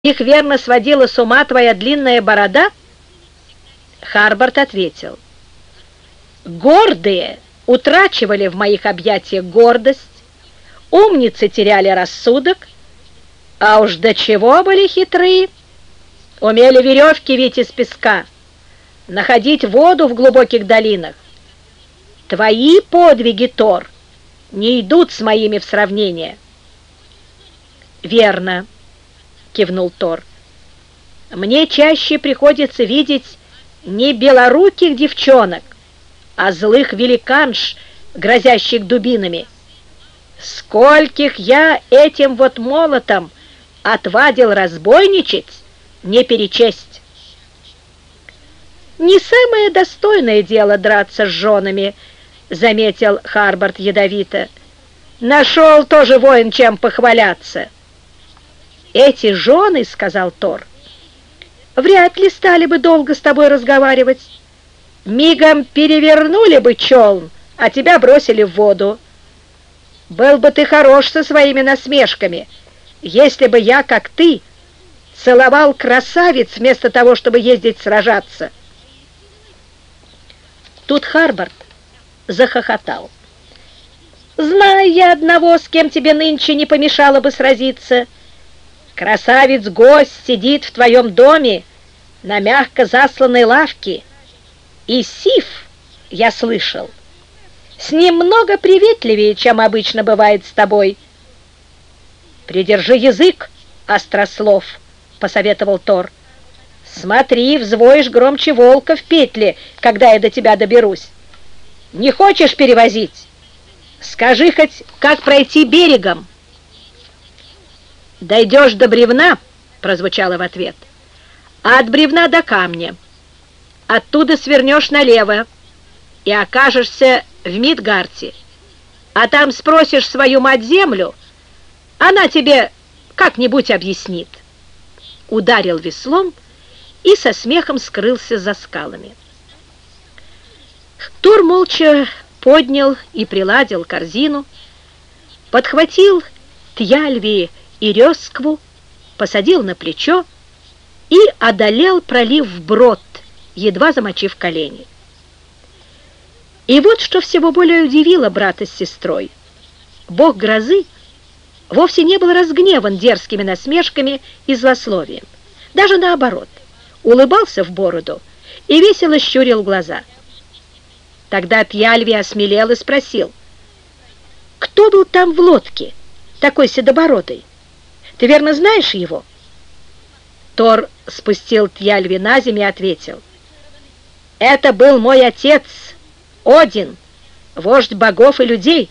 Их верно сводила с ума твоя длинная борода? Харбарт ответил: гордые утрачивали в моих объятиях гордость, умницы теряли рассудок, а уж до чего были хитрые, умели веревки вить из песка, находить воду в глубоких долинах. Твои подвиги, Тор, не идут с моими в сравнение. Верно, кивнул Тор. Мне чаще приходится видеть не белоруких девчонок, а злых великанш, грозящих дубинами. Скольких я этим вот молотом отвадил разбойничать, не перечесть. Не самое достойное дело драться с женами, заметил Харбарт ядовито. Нашел тоже воин, чем похваляться. Эти жены, сказал Тор, вряд ли стали бы долго с тобой разговаривать. Мигом перевернули бы челн, а тебя бросили в воду. Был бы ты хорош со своими насмешками, если бы я, как ты, целовал красавиц вместо того, чтобы ездить сражаться. Тут Харбарт захохотал. Знаю я одного, с кем тебе нынче не помешало бы сразиться. Красавец-гость сидит в твоем доме на мягко засланной лавке, и Сиф, я слышал, с ним много приветливее, чем обычно бывает с тобой. Придержи язык, острослов, посоветовал Тор. Смотри, взвоишь громче волка в петле, когда я до тебя доберусь. Не хочешь перевозить? Скажи хоть, как пройти берегом. Дойдешь до бревна, прозвучало в ответ, а от бревна до камня. Оттуда свернешь налево и окажешься в Мидгарте, а там спросишь свою мать-землю, она тебе как-нибудь объяснит. Ударил веслом и со смехом скрылся за скалами. Тор молча поднял и приладил корзину, подхватил Тьяльви и Рёскву, посадил на плечо и одолел пролив вброд, едва замочив колени. И вот что всего более удивило брата с сестрой. Бог грозы вовсе не был разгневан дерзкими насмешками и злословием. Даже наоборот, улыбался в бороду и весело щурил глаза. Тогда Тьяльви осмелел и спросил: «Кто был там в лодке, такой седобородый? Ты верно знаешь его?» Тор спустил Тьяльви на землю и ответил: «Это был мой отец, Один, вождь богов и людей».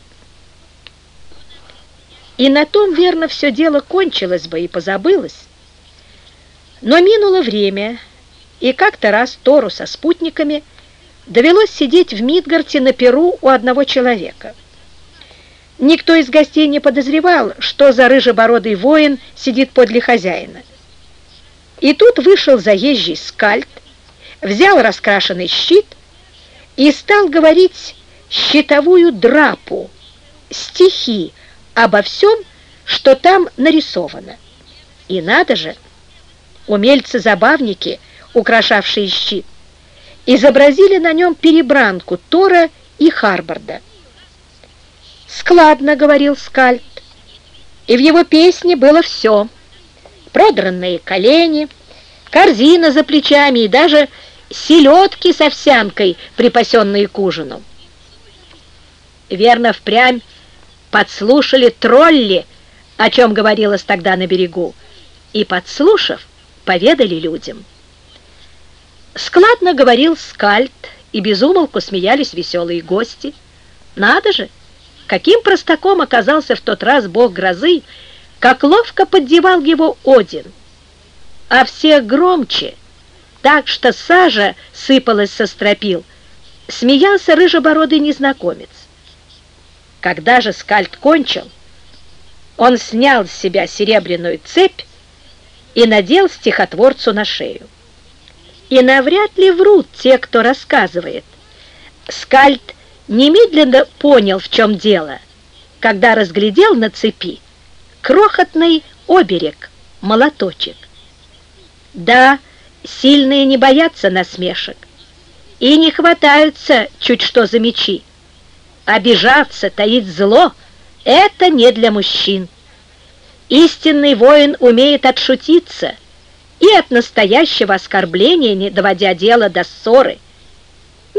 И на том, верно, все дело кончилось бы и позабылось. Но минуло время, и как-то раз Тору со спутниками довелось сидеть в Мидгарте на пиру у одного человека. Никто из гостей не подозревал, что за рыжебородый воин сидит подле хозяина. И тут вышел заезжий скальд, взял раскрашенный щит и стал говорить щитовую драпу, стихи обо всем, что там нарисовано. И надо же, умельцы-забавники, украшавшие щит, изобразили на нем перебранку Тора и Харбарда. «Складно», — говорил скальд, и в его песне было все: продранные колени, корзина за плечами и даже селедки с овсянкой, припасенные к ужину. Верно, впрямь подслушали тролли, о чем говорилось тогда на берегу, и, подслушав, поведали людям. Складно говорил скальд, и без умолку смеялись веселые гости. Надо же, каким простаком оказался в тот раз бог грозы, как ловко поддевал его Один. А всех громче, так что сажа сыпалась со стропил, смеялся рыжебородый незнакомец. Когда же скальд кончил, он снял с себя серебряную цепь и надел стихотворцу на шею. И навряд ли врут те, кто рассказывает. Скальд немедленно понял, в чем дело, когда разглядел на цепи крохотный оберег, молоточек. Да, сильные не боятся насмешек и не хватаются чуть что за мечи. Обижаться, таить зло — это не для мужчин. Истинный воин умеет отшутиться и от настоящего оскорбления, не доводя дело до ссоры.